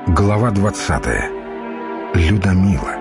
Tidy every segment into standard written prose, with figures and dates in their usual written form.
Глава 20. Людомила.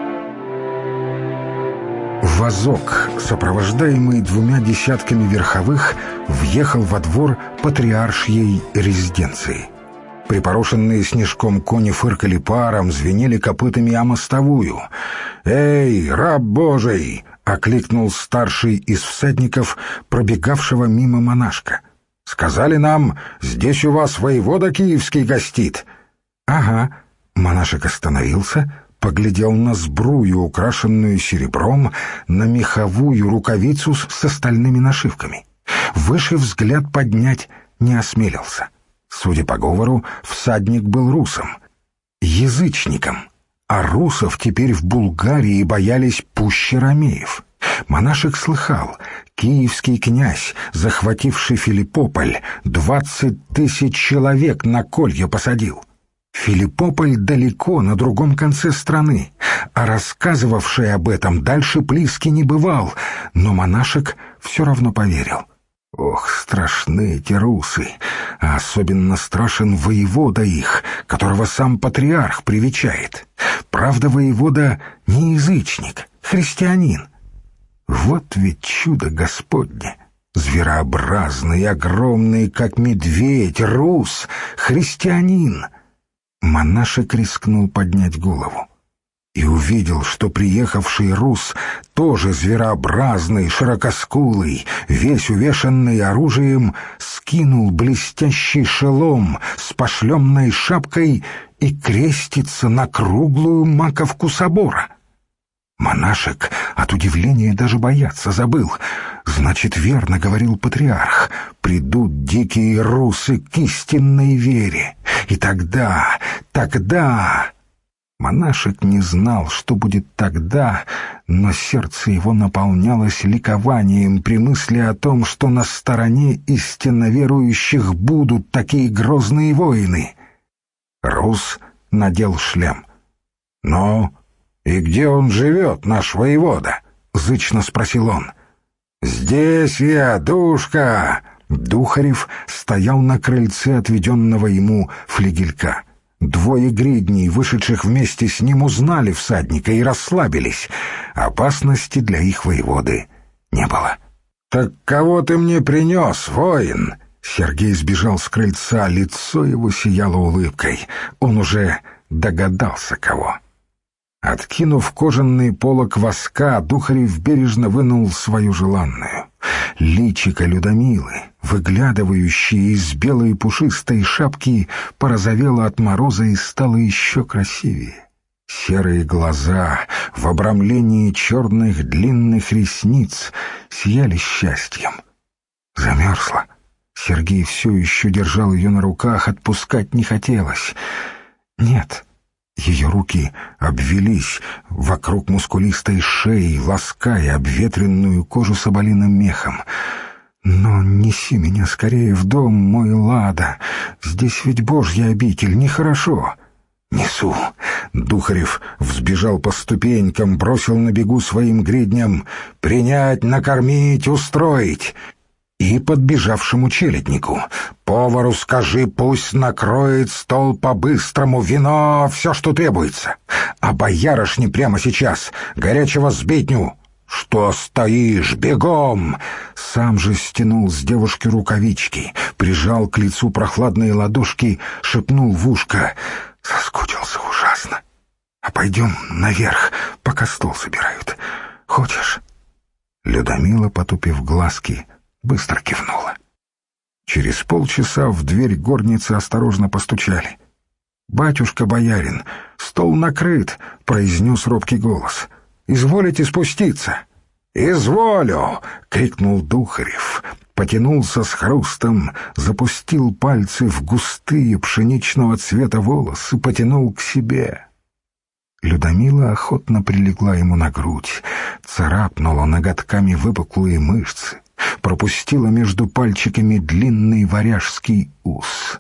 Возок, сопровождаемый 2 десятками верховых, въехал во двор патриаршьей резиденции. Припорошенные снежком кони фыркали паром, звенели копытами о мостовую. «Эй, раб Божий!» — окликнул старший из всадников, пробегавшего мимо монашка. «Сказали нам, здесь у вас воевода киевский гостит». «Ага». Монашек остановился, поглядел на сбрую, украшенную серебром, на меховую рукавицу с остальными нашивками. Выше взгляд поднять не осмелился. Судя по говору, всадник был русом, язычником, а русов теперь в Булгарии боялись пуще ромеев. Монашек слыхал, киевский князь, захвативший Филиппополь, 20 000 человек на колье посадил. Филиппополь далеко, на другом конце страны, а рассказывавший об этом дальше Плиски не бывал, но монашек все равно поверил. Ох, страшны эти русы, а особенно страшен воевода их, которого сам патриарх привечает. Правда, воевода не язычник, христианин. Вот ведь чудо Господне! Зверообразный, огромный, как медведь, рус, христианин. Монашек рискнул поднять голову и увидел, что приехавший рус тоже зверообразный, широкоскулый, весь увешанный оружием, скинул блестящий шелом с пошлемной шапкой и крестится на круглую маковку собора. Монашек от удивления даже бояться забыл. Значит, верно говорил патриарх, придут дикие русы к истинной вере. И тогда... Монашек не знал, что будет тогда, но сердце его наполнялось ликованием при мысли о том, что на стороне истинно верующих будут такие грозные воины. Рус надел шлем. «Ну, и где он живет, наш воевода?» — зычно спросил он. «Здесь я, душка!» Духарев стоял на крыльце отведенного ему флигелька. 2 гридней, вышедших вместе с ним, узнали всадника и расслабились. Опасности для их воеводы не было. «Так кого ты мне принес, воин?» Сергей сбежал с крыльца, лицо его сияло улыбкой. Он уже догадался, кого. Откинув кожаный полог воска, Духарев бережно вынул свою желанную. Личико Людомилы, выглядывающее из белой пушистой шапки, порозовело от мороза и стало еще красивее. Серые глаза в обрамлении черных длинных ресниц сияли счастьем. Замерзла. Сергей все еще держал ее на руках, отпускать не хотелось. Нет. Ее руки обвелись вокруг мускулистой шеи, лаская обветренную кожу соболиным мехом. «Но неси меня скорее в дом, мой Лада. Здесь ведь Божья обитель, нехорошо». «Несу». Духарев взбежал по ступенькам, бросил на бегу своим гридням: «Принять, накормить, устроить». И подбежавшему челяднику: «Повару скажи, пусть накроет стол по-быстрому, вино, все, что требуется. А боярышне прямо сейчас горячего сбитню». «Что стоишь? Бегом!» Сам же стянул с девушки рукавички, прижал к лицу прохладные ладошки, шепнул в ушко: «Соскучился ужасно. А пойдем наверх, пока стол собирают. Хочешь?» Людомила, потупив глазки, быстро кивнула. Через полчаса в дверь горницы осторожно постучали. «Батюшка-боярин, стол накрыт», — произнес робкий голос. «Изволите спуститься?» «Изволю!» — крикнул Духарев, потянулся с хрустом, запустил пальцы в густые пшеничного цвета волосы, потянул к себе. Людомила охотно прилегла ему на грудь, царапнула ноготками выпуклые мышцы, пропустила между пальчиками длинный варяжский ус.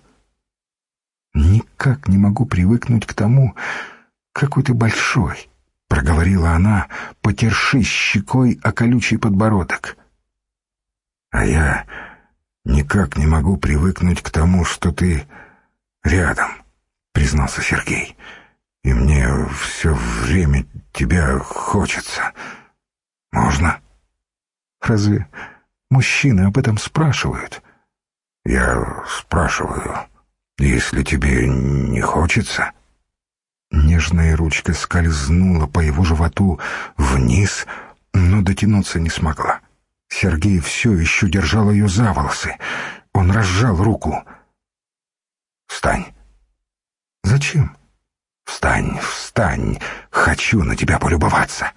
«Никак не могу привыкнуть к тому, какой ты большой», — проговорила она, потершись щекой о колючий подбородок. «А я никак не могу привыкнуть к тому, что ты рядом», признался Сергей. «И мне все время тебя хочется. Можно?» «Разве мужчины об этом спрашивают?» «Я спрашиваю, если тебе не хочется». Нежная ручка скользнула по его животу вниз, но дотянуться не смогла. Сергей все еще держал ее за волосы. Он разжал руку. «Встань». «Зачем?» «Встань, встань, хочу на тебя полюбоваться».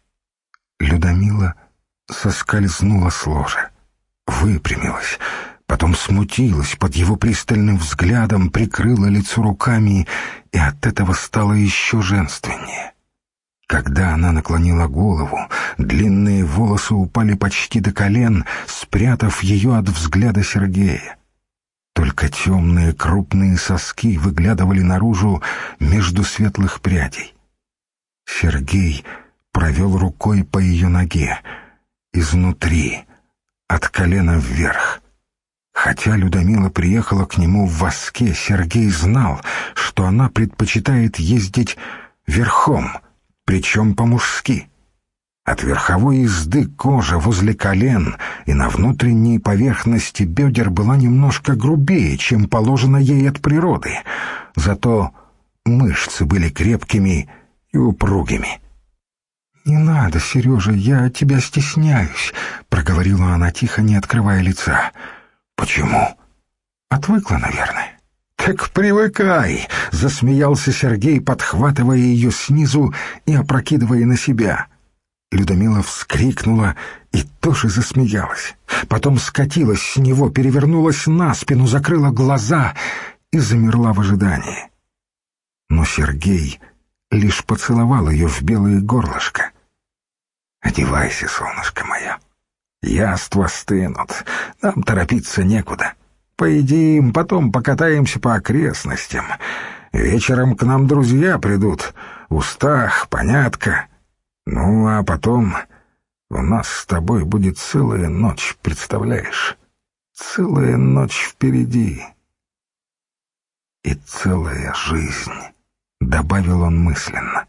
Людмила соскользнула с ложа, выпрямилась, потом смутилась под его пристальным взглядом, прикрыла лицо руками, и от этого стало еще женственнее. Когда она наклонила голову, длинные волосы упали почти до колен, спрятав ее от взгляда Сергея. Только темные крупные соски выглядывали наружу между светлых прядей. Сергей провел рукой по ее ноге, изнутри, от колена вверх. Хотя Людмила приехала к нему в воске, Сергей знал, что она предпочитает ездить верхом, причем по-мужски. От верховой езды кожа возле колен и на внутренней поверхности бедер была немножко грубее, чем положено ей от природы. Зато мышцы были крепкими и упругими. «Не надо, Сережа, я тебя стесняюсь», — проговорила она тихо, не открывая лица. «Почему?» «Отвыкла, наверное». «Так привыкай», — засмеялся Сергей, подхватывая ее снизу и опрокидывая на себя. Людмила вскрикнула и тоже засмеялась. Потом скатилась с него, перевернулась на спину, закрыла глаза и замерла в ожидании. Но Сергей лишь поцеловал ее в белое горлышко. «Одевайся, солнышко мое. Яства стынут, нам торопиться некуда. Поедим, потом покатаемся по окрестностям. Вечером к нам друзья придут. Устах, Понятка. Ну, а потом у нас с тобой будет целая ночь, представляешь? Целая ночь впереди. И целая жизнь», — добавил он мысленно.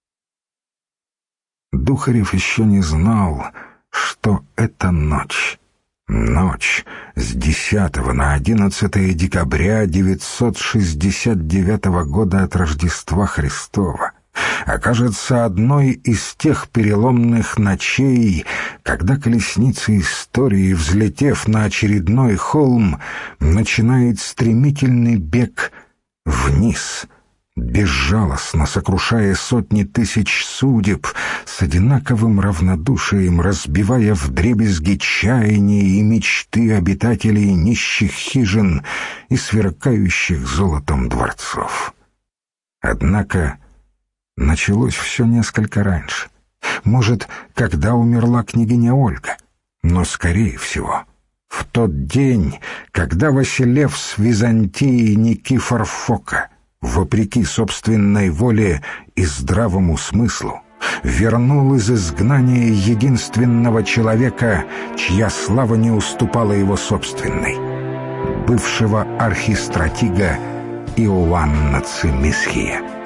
Духарев еще не знал, что это ночь. Ночь с 10 на 11 декабря 969 года от Рождества Христова окажется одной из тех переломных ночей, когда колесница истории, взлетев на очередной холм, начинает стремительный бег вниз, безжалостно сокрушая сотни тысяч судеб, с одинаковым равнодушием разбивая вдребезги чаяния и мечты обитателей нищих хижин и сверкающих золотом дворцов. Однако началось все несколько раньше. Может, когда умерла княгиня Ольга, но, скорее всего, в тот день, когда Василевс Византии Никифор Фока, вопреки собственной воле и здравому смыслу, вернул из изгнания единственного человека, чья слава не уступала его собственной, бывшего архистратига Иоанна Цимисхия.